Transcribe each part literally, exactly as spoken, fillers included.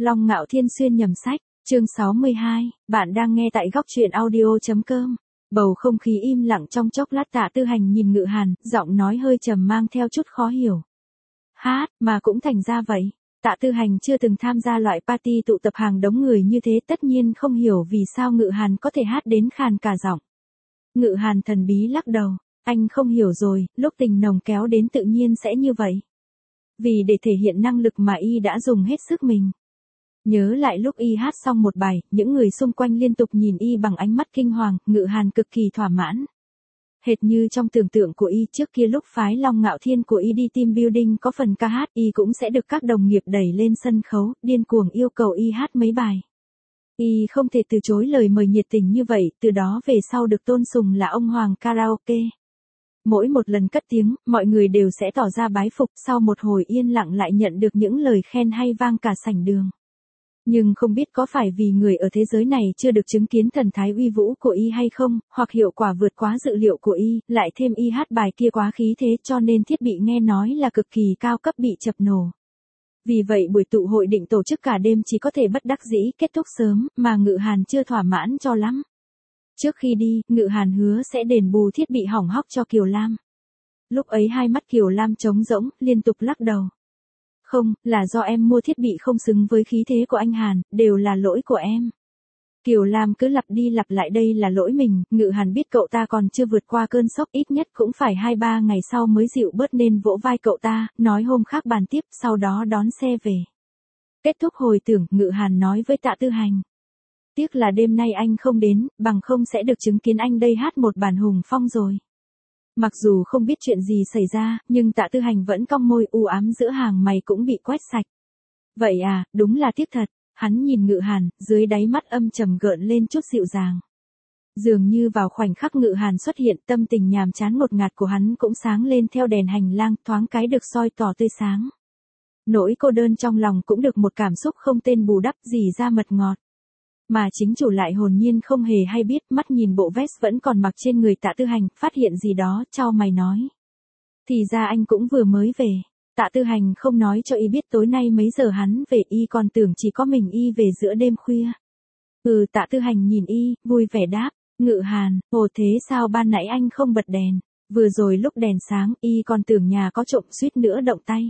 Long Ngạo Thiên xuyên nhầm sách, chương sáu mươi hai, bạn đang nghe tại góc truyện audio.com. Bầu không khí im lặng trong chốc lát, Tạ Tư Hành nhìn Ngự Hàn, giọng nói hơi trầm mang theo chút khó hiểu. Hát, mà cũng thành ra vậy. Tạ Tư Hành chưa từng tham gia loại party tụ tập hàng đống người như thế, tất nhiên không hiểu vì sao Ngự Hàn có thể hát đến khàn cả giọng. Ngự Hàn thần bí lắc đầu, anh không hiểu rồi, lúc tình nồng kéo đến tự nhiên sẽ như vậy. Vì để thể hiện năng lực mà y đã dùng hết sức mình. Nhớ lại lúc y hát xong một bài, những người xung quanh liên tục nhìn y bằng ánh mắt kinh hoàng, Ngự Hàn cực kỳ thỏa mãn. Hệt như trong tưởng tượng của y trước kia lúc phái Long Ngạo Thiên của y đi team building có phần ca hát, y cũng sẽ được các đồng nghiệp đẩy lên sân khấu, điên cuồng yêu cầu y hát mấy bài. Y không thể từ chối lời mời nhiệt tình như vậy, từ đó về sau được tôn sùng là ông Hoàng Karaoke. Mỗi một lần cất tiếng, mọi người đều sẽ tỏ ra bái phục, sau một hồi yên lặng lại nhận được những lời khen hay vang cả sảnh đường. Nhưng không biết có phải vì người ở thế giới này chưa được chứng kiến thần thái uy vũ của y hay không, hoặc hiệu quả vượt quá dự liệu của y, lại thêm y hát bài kia quá khí thế cho nên thiết bị nghe nói là cực kỳ cao cấp bị chập nổ. Vì vậy buổi tụ hội định tổ chức cả đêm chỉ có thể bất đắc dĩ kết thúc sớm, mà Ngự Hàn chưa thỏa mãn cho lắm. Trước khi đi, Ngự Hàn hứa sẽ đền bù thiết bị hỏng hóc cho Kiều Lam. Lúc ấy hai mắt Kiều Lam trống rỗng, liên tục lắc đầu. Không, là do em mua thiết bị không xứng với khí thế của anh Hàn, đều là lỗi của em. Kiều Lam cứ lặp đi lặp lại đây là lỗi mình, Ngự Hàn biết cậu ta còn chưa vượt qua cơn sốc, ít nhất cũng phải hai ba ngày sau mới dịu bớt nên vỗ vai cậu ta, nói hôm khác bàn tiếp, sau đó đón xe về. Kết thúc hồi tưởng, Ngự Hàn nói với Tạ Tư Hành. Tiếc là đêm nay anh không đến, bằng không sẽ được chứng kiến anh đây hát một bản hùng phong rồi. Mặc dù không biết chuyện gì xảy ra, nhưng Tạ Tư Hành vẫn cong môi, u ám giữa hàng mày cũng bị quét sạch. Vậy à, đúng là tiếc thật. Hắn nhìn Ngự Hàn, dưới đáy mắt âm trầm gợn lên chút dịu dàng. Dường như vào khoảnh khắc Ngự Hàn xuất hiện, tâm tình nhàm chán ngột ngạt của hắn cũng sáng lên theo đèn hành lang, thoáng cái được soi tỏ tươi sáng. Nỗi cô đơn trong lòng cũng được một cảm xúc không tên bù đắp, dì ra mật ngọt. Mà chính chủ lại hồn nhiên không hề hay biết, mắt nhìn bộ vest vẫn còn mặc trên người Tạ Tư Hành, phát hiện gì đó, chau mày nói. Thì ra anh cũng vừa mới về. Tạ Tư Hành không nói cho y biết tối nay mấy giờ hắn về, y còn tưởng chỉ có mình y về giữa đêm khuya. Ừ, Tạ Tư Hành nhìn y, vui vẻ đáp. Ngự Hàn, ồ thế sao ban nãy anh không bật đèn? Vừa rồi lúc đèn sáng, y còn tưởng nhà có trộm suýt nữa động tay.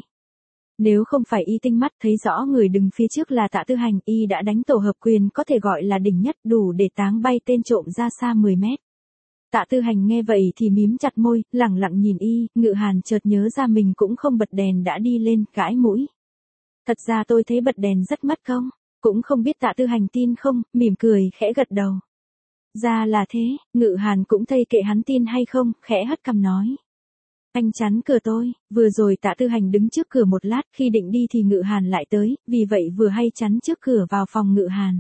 Nếu không phải y tinh mắt thấy rõ người đứng phía trước là Tạ Tư Hành, y đã đánh tổ hợp quyền có thể gọi là đỉnh nhất, đủ để táng bay tên trộm ra xa mười mét. Tạ Tư Hành nghe vậy thì mím chặt môi, lẳng lặng nhìn y, Ngự Hàn chợt nhớ ra mình cũng không bật đèn đã đi lên, gãi mũi. Thật ra tôi thấy bật đèn rất mất công, cũng không biết Tạ Tư Hành tin không, mỉm cười, khẽ gật đầu. Ra là thế, Ngự Hàn cũng thây kệ hắn tin hay không, khẽ hất cằm nói. Anh chắn cửa tôi, vừa rồi Tạ Tư Hành đứng trước cửa một lát, khi định đi thì Ngự Hàn lại tới, vì vậy vừa hay chắn trước cửa vào phòng Ngự Hàn.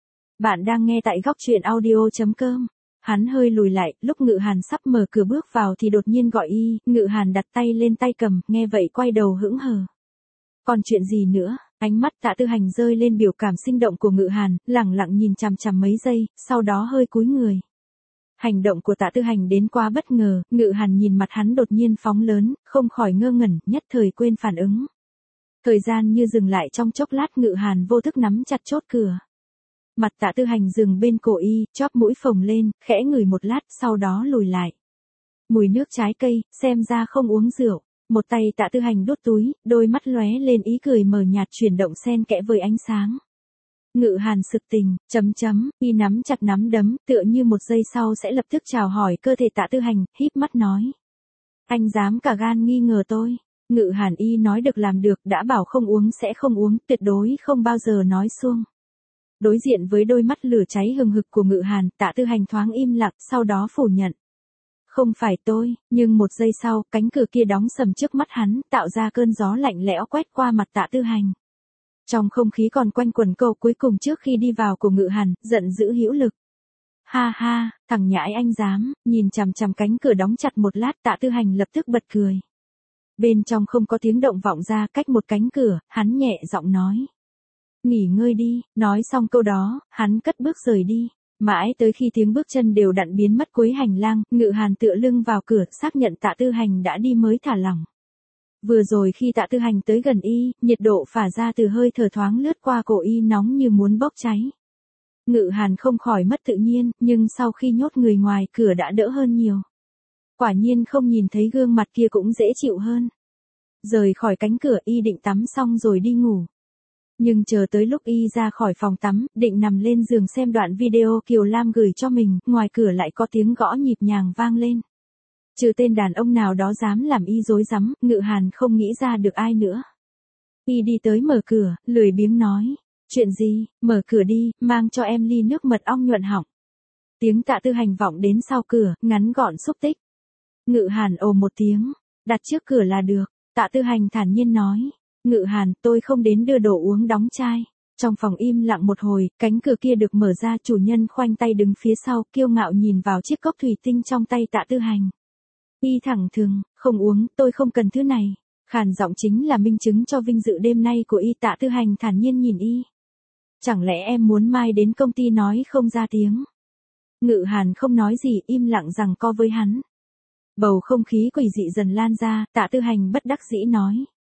Bạn đang nghe tại góc truyện audio.com. Hắn hơi lùi lại, lúc Ngự Hàn sắp mở cửa bước vào thì đột nhiên gọi y, Ngự Hàn đặt tay lên tay cầm, nghe vậy quay đầu hững hờ. Còn chuyện gì nữa? Ánh mắt Tạ Tư Hành rơi lên biểu cảm sinh động của Ngự Hàn, lẳng lặng nhìn chằm chằm mấy giây, sau đó hơi cúi người. Hành động của Tạ Tư Hành đến quá bất ngờ, Ngự Hàn nhìn mặt hắn đột nhiên phóng lớn, không khỏi ngơ ngẩn, nhất thời quên phản ứng. Thời gian như dừng lại trong chốc lát, Ngự Hàn vô thức nắm chặt chốt cửa. Mặt Tạ Tư Hành dừng bên cổ y, chóp mũi phồng lên, khẽ ngửi một lát, sau đó lùi lại. Mùi nước trái cây, xem ra không uống rượu. Một tay Tạ Tư Hành đút túi, đôi mắt lóe lên ý cười mờ nhạt chuyển động xen kẽ với ánh sáng. Ngự Hàn sực tình, chấm chấm, y nắm chặt nắm đấm, tựa như một giây sau sẽ lập tức chào hỏi cơ thể Tạ Tư Hành, híp mắt nói. Anh dám cả gan nghi ngờ tôi. Ngự Hàn y nói được làm được, đã bảo không uống sẽ không uống, tuyệt đối không bao giờ nói suông. Đối diện với đôi mắt lửa cháy hừng hực của Ngự Hàn, Tạ Tư Hành thoáng im lặng, sau đó phủ nhận. Không phải tôi, nhưng một giây sau, cánh cửa kia đóng sầm trước mắt hắn, tạo ra cơn gió lạnh lẽo quét qua mặt Tạ Tư Hành. Trong không khí còn quanh quẩn câu cuối cùng trước khi đi vào của Ngự Hàn, giận dữ hữu lực. Ha ha, thằng nhãi anh dám, nhìn chằm chằm cánh cửa đóng chặt một lát, Tạ Tư Hành lập tức bật cười. Bên trong không có tiếng động vọng ra, cách một cánh cửa, hắn nhẹ giọng nói. Nghỉ ngơi đi, nói xong câu đó, hắn cất bước rời đi. Mãi tới khi tiếng bước chân đều đặn biến mất cuối hành lang, Ngự Hàn tựa lưng vào cửa, xác nhận Tạ Tư Hành đã đi mới thả lỏng. Vừa rồi khi Tạ Tư Hành tới gần y, nhiệt độ phả ra từ hơi thở thoáng lướt qua cổ y nóng như muốn bốc cháy. Ngự Hàn không khỏi mất tự nhiên, nhưng sau khi nhốt người ngoài cửa đã đỡ hơn nhiều. Quả nhiên không nhìn thấy gương mặt kia cũng dễ chịu hơn. Rời khỏi cánh cửa y định tắm xong rồi đi ngủ. Nhưng chờ tới lúc y ra khỏi phòng tắm, định nằm lên giường xem đoạn video Kiều Lam gửi cho mình, ngoài cửa lại có tiếng gõ nhịp nhàng vang lên. Trừ tên đàn ông nào đó dám làm y rối rắm, Ngự Hàn không nghĩ ra được ai nữa. Y đi tới mở cửa, lười biếng nói. Chuyện gì, mở cửa đi, mang cho em ly nước mật ong nhuận họng. Tiếng Tạ Tư Hành vọng đến sau cửa, ngắn gọn xúc tích. Ngự Hàn ồ một tiếng, đặt trước cửa là được. Tạ Tư Hành thản nhiên nói. Ngự Hàn, tôi không đến đưa đồ uống đóng chai. Trong phòng im lặng một hồi, cánh cửa kia được mở ra, chủ nhân khoanh tay đứng phía sau, kiêu ngạo nhìn vào chiếc cốc thủy tinh trong tay Tạ Tư Hành. Y thẳng thừng, không uống, tôi không cần thứ này. Khàn giọng chính là minh chứng cho vinh dự đêm nay của y. Tạ Tư Hành thản nhiên nhìn y. Chẳng lẽ em muốn mai đến công ty nói không ra tiếng? Ngự Hàn không nói gì, im lặng rằng co với hắn. Bầu không khí quỷ dị dần lan ra, Tạ Tư Hành bất đắc dĩ nói.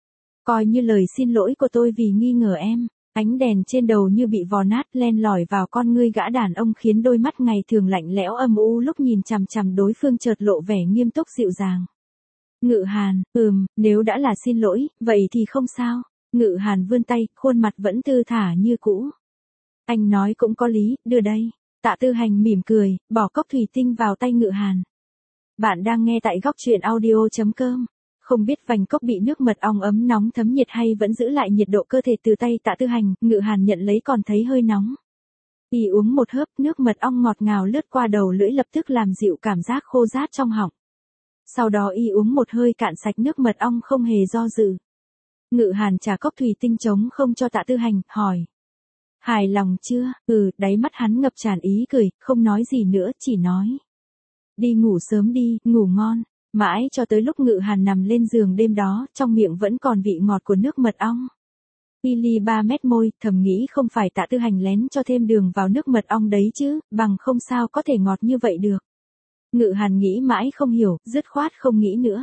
Coi như lời xin lỗi của tôi vì nghi ngờ em. Ánh đèn trên đầu như bị vò nát len lỏi vào con ngươi gã đàn ông khiến đôi mắt ngày thường lạnh lẽo âm u lúc nhìn chằm chằm đối phương chợt lộ vẻ nghiêm túc dịu dàng. Ngự Hàn, ừm, nếu đã là xin lỗi, vậy thì không sao. Ngự Hàn vươn tay, khuôn mặt vẫn thư thả như cũ. Anh nói cũng có lý, đưa đây. Tạ Tư Hành mỉm cười, bỏ cốc thủy tinh vào tay Ngự Hàn. Bạn đang nghe tại góc truyện audio chấm com. Không biết vành cốc bị nước mật ong ấm nóng thấm nhiệt hay vẫn giữ lại nhiệt độ cơ thể từ tay Tạ Tư Hành, Ngự Hàn nhận lấy còn thấy hơi nóng. Y uống một hớp, nước mật ong ngọt ngào lướt qua đầu lưỡi lập tức làm dịu cảm giác khô rát trong họng. Sau đó y uống một hơi cạn sạch nước mật ong không hề do dự. Ngự Hàn trả cốc thủy tinh trống không cho Tạ Tư Hành, hỏi. Hài lòng chưa? Ừ, đáy mắt hắn ngập tràn ý cười, không nói gì nữa, chỉ nói. Đi ngủ sớm đi, ngủ ngon. Mãi cho tới lúc Ngự Hàn nằm lên giường đêm đó, trong miệng vẫn còn vị ngọt của nước mật ong. Y ly ba mét môi, thầm nghĩ không phải Tạ Tư Hành lén cho thêm đường vào nước mật ong đấy chứ, bằng không sao có thể ngọt như vậy được. Ngự Hàn nghĩ mãi không hiểu, dứt khoát không nghĩ nữa.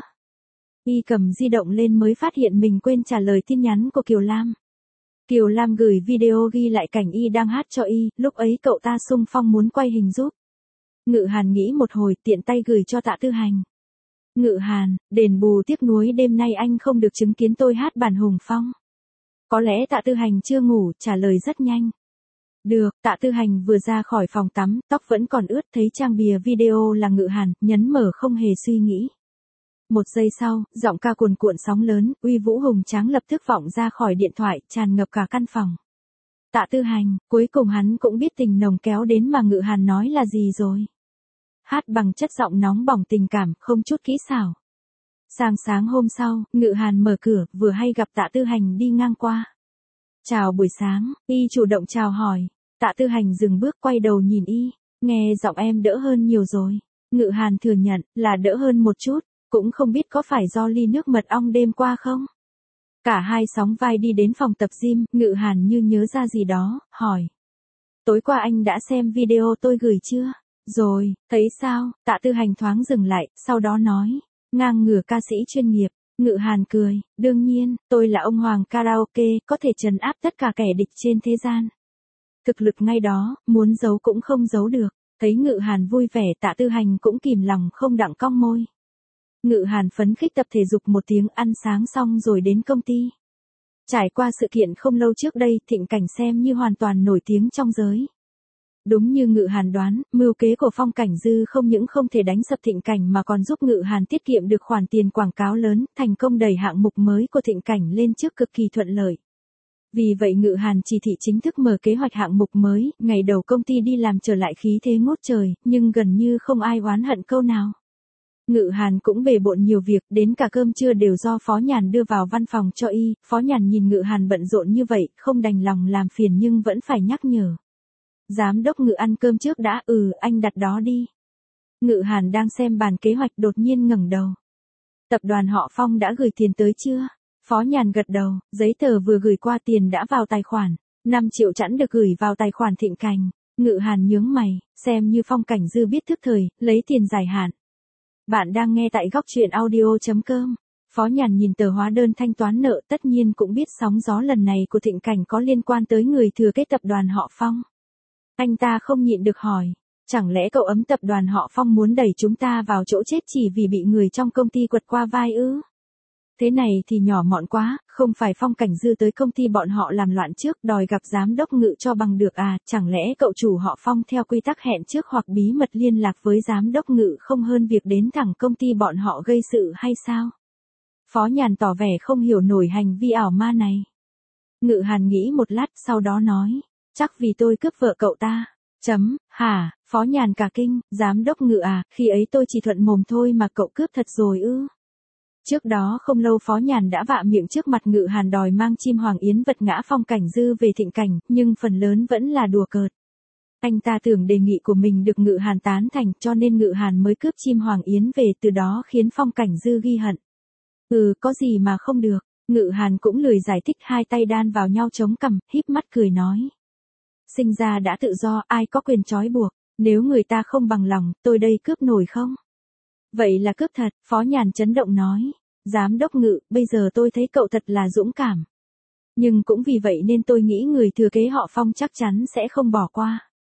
Y cầm di động lên mới phát hiện mình quên trả lời tin nhắn của Kiều Lam. Kiều Lam gửi video ghi lại cảnh y đang hát cho y, lúc ấy cậu ta xung phong muốn quay hình giúp. Ngự Hàn nghĩ một hồi, tiện tay gửi cho Tạ Tư Hành. Ngự Hàn, đền bù tiếc nuối đêm nay anh không được chứng kiến tôi hát bản Hùng Phong. Có lẽ Tạ Tư Hành chưa ngủ, trả lời rất nhanh. Được, Tạ Tư Hành vừa ra khỏi phòng tắm, tóc vẫn còn ướt, thấy trang bìa video là Ngự Hàn, nhấn mở không hề suy nghĩ. Một giây sau, giọng ca cuồn cuộn sóng lớn, uy vũ hùng tráng lập tức vọng ra khỏi điện thoại, tràn ngập cả căn phòng. Tạ Tư Hành, cuối cùng hắn cũng biết tình nồng kéo đến mà Ngự Hàn nói là gì rồi. Hát bằng chất giọng nóng bỏng tình cảm, không chút kỹ xảo. Sáng sáng hôm sau, Ngự Hàn mở cửa, vừa hay gặp Tạ Tư Hành đi ngang qua. Chào buổi sáng, y chủ động chào hỏi. Tạ Tư Hành dừng bước quay đầu nhìn y, nghe giọng em đỡ hơn nhiều rồi. Ngự Hàn thừa nhận, là đỡ hơn một chút, cũng không biết có phải do ly nước mật ong đêm qua không. Cả hai sóng vai đi đến phòng tập gym, Ngự Hàn như nhớ ra gì đó, hỏi. Tối qua anh đã xem video tôi gửi chưa? Rồi, thấy sao? Tạ Tư Hành thoáng dừng lại, sau đó nói. Ngang ngửa ca sĩ chuyên nghiệp. Ngự Hàn cười, đương nhiên, tôi là ông Hoàng Karaoke, có thể trấn áp tất cả kẻ địch trên thế gian. Thực lực ngay đó, muốn giấu cũng không giấu được. Thấy Ngự Hàn vui vẻ, Tạ Tư Hành cũng kìm lòng không đặng cong môi. Ngự Hàn phấn khích tập thể dục một tiếng, ăn sáng xong rồi đến công ty. Trải qua sự kiện không lâu trước đây, Thịnh Cảnh xem như hoàn toàn nổi tiếng trong giới. Đúng như Ngự Hàn đoán, mưu kế của Phong Cảnh Dư không những không thể đánh sập Thịnh Cảnh mà còn giúp Ngự Hàn tiết kiệm được khoản tiền quảng cáo lớn, thành công đẩy hạng mục mới của Thịnh Cảnh lên trước cực kỳ thuận lợi. Vì vậy Ngự Hàn chỉ thị chính thức mở kế hoạch hạng mục mới, ngày đầu công ty đi làm trở lại khí thế ngút trời, nhưng gần như không ai oán hận câu nào. Ngự Hàn cũng bề bộn nhiều việc, đến cả cơm trưa đều do Phó Nhàn đưa vào văn phòng cho y, Phó Nhàn nhìn Ngự Hàn bận rộn như vậy, không đành lòng làm phiền nhưng vẫn phải nhắc nhở. Giám đốc Ngự ăn cơm trước đã, ừ, anh đặt đó đi. Ngự Hàn đang xem bàn kế hoạch đột nhiên ngẩng đầu. Tập đoàn họ Phong đã gửi tiền tới chưa? Phó Nhàn gật đầu, giấy tờ vừa gửi qua tiền đã vào tài khoản, năm triệu chẵn được gửi vào tài khoản Thịnh Cảnh. Ngự Hàn nhướng mày, xem như Phong Cảnh Dư biết thức thời, lấy tiền dài hạn. Bạn đang nghe tại góc truyện audio chấm com. Phó Nhàn nhìn tờ hóa đơn thanh toán nợ, tất nhiên cũng biết sóng gió lần này của Thịnh Cảnh có liên quan tới người thừa kế tập đoàn họ Phong. Anh ta không nhịn được hỏi, chẳng lẽ cậu ấm tập đoàn họ Phong muốn đẩy chúng ta vào chỗ chết chỉ vì bị người trong công ty quật qua vai ư? Thế này thì nhỏ mọn quá, không phải Phong Cảnh Dư tới công ty bọn họ làm loạn trước đòi gặp giám đốc Ngự cho bằng được à, chẳng lẽ cậu chủ họ Phong theo quy tắc hẹn trước hoặc bí mật liên lạc với giám đốc Ngự không hơn việc đến thẳng công ty bọn họ gây sự hay sao? Phó Nhàn tỏ vẻ không hiểu nổi hành vi ảo ma này. Ngự Hàn nghĩ một lát sau đó nói, chắc vì tôi cướp vợ cậu ta. Chấm, hả, Phó Nhàn cả kinh, giám đốc Ngự à, khi ấy tôi chỉ thuận mồm thôi mà cậu cướp thật rồi ư? Trước đó không lâu Phó Nhàn đã vạ miệng trước mặt Ngự Hàn đòi mang chim Hoàng Yến vật ngã Phong Cảnh Dư về Thịnh Cảnh, nhưng phần lớn vẫn là đùa cợt. Anh ta tưởng đề nghị của mình được Ngự Hàn tán thành cho nên Ngự Hàn mới cướp chim Hoàng Yến về, từ đó khiến Phong Cảnh Dư ghi hận. Ừ, có gì mà không được. Ngự Hàn cũng lười giải thích, hai tay đan vào nhau chống cằm, híp mắt cười nói. Sinh ra đã tự do, ai có quyền trói buộc, nếu người ta không bằng lòng, tôi đây cướp nổi không? Vậy là cướp thật, Phó Nhàn chấn động nói. Giám đốc Ngự, bây giờ tôi thấy cậu thật là dũng cảm. Nhưng cũng vì vậy nên tôi nghĩ người thừa kế họ Phong chắc chắn sẽ không bỏ qua.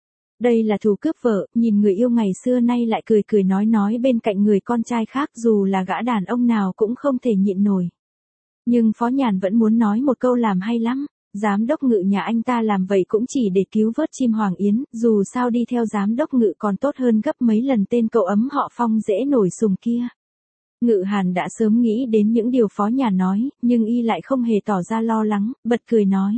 Đây là thù cướp vợ, nhìn người yêu ngày xưa nay lại cười cười nói nói bên cạnh người con trai khác, dù là gã đàn ông nào cũng không thể nhịn nổi. Nhưng Phó Nhàn vẫn muốn nói một câu làm hay lắm. Giám đốc Ngự nhà anh ta làm vậy cũng chỉ để cứu vớt chim Hoàng Yến, dù sao đi theo giám đốc Ngự còn tốt hơn gấp mấy lần tên cậu ấm họ Phong dễ nổi sùng kia. Ngự Hàn đã sớm nghĩ đến những điều Phó Nhàn nói, nhưng y lại không hề tỏ ra lo lắng, bật cười nói.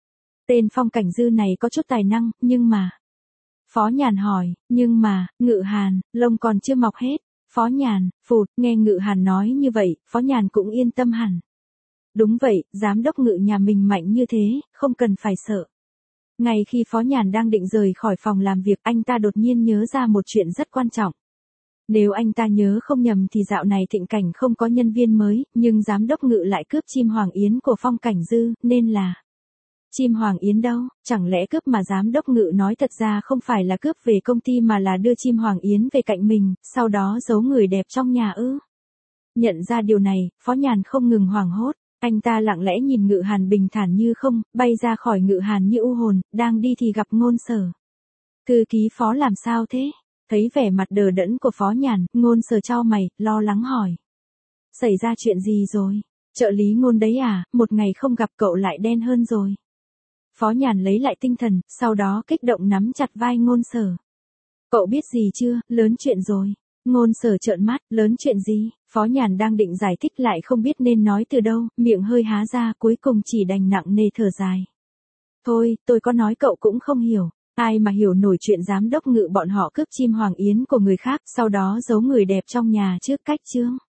Tên Phong Cảnh Dư này có chút tài năng, nhưng mà... Phó Nhàn hỏi, nhưng mà, Ngự Hàn, lông còn chưa mọc hết. Phó Nhàn, phụt, nghe Ngự Hàn nói như vậy, Phó Nhàn cũng yên tâm hẳn. Đúng vậy, giám đốc Ngự nhà mình mạnh như thế, không cần phải sợ. Ngay khi Phó Nhàn đang định rời khỏi phòng làm việc, anh ta đột nhiên nhớ ra một chuyện rất quan trọng. Nếu anh ta nhớ không nhầm thì dạo này Thịnh Cảnh không có nhân viên mới, nhưng giám đốc Ngự lại cướp chim Hoàng Yến của Phong Cảnh Dư, nên là... Chim Hoàng Yến đâu, chẳng lẽ cướp mà giám đốc Ngự nói thật ra không phải là cướp về công ty mà là đưa chim Hoàng Yến về cạnh mình, sau đó giấu người đẹp trong nhà ư? Nhận ra điều này, Phó Nhàn không ngừng hoảng hốt, anh ta lặng lẽ nhìn Ngự Hàn bình thản như không, bay ra khỏi Ngự Hàn như u hồn, đang đi thì gặp Ngôn Sở. Thư ký Phó làm sao thế? Thấy vẻ mặt đờ đẫn của Phó Nhàn, Ngôn Sở chau mày, lo lắng hỏi. Xảy ra chuyện gì rồi? Trợ lý Ngôn đấy à, một ngày không gặp cậu lại đen hơn rồi. Phó Nhàn lấy lại tinh thần, sau đó kích động nắm chặt vai Ngôn Sở. Cậu biết gì chưa, lớn chuyện rồi. Ngôn Sở trợn mắt, lớn chuyện gì? Phó Nhàn đang định giải thích lại không biết nên nói từ đâu, miệng hơi há ra, cuối cùng chỉ đành nặng nề thở dài. Thôi, tôi có nói cậu cũng không hiểu. Ai mà hiểu nổi chuyện giám đốc Ngự bọn họ cướp chim Hoàng Yến của người khác, sau đó giấu người đẹp trong nhà trước cách chướng.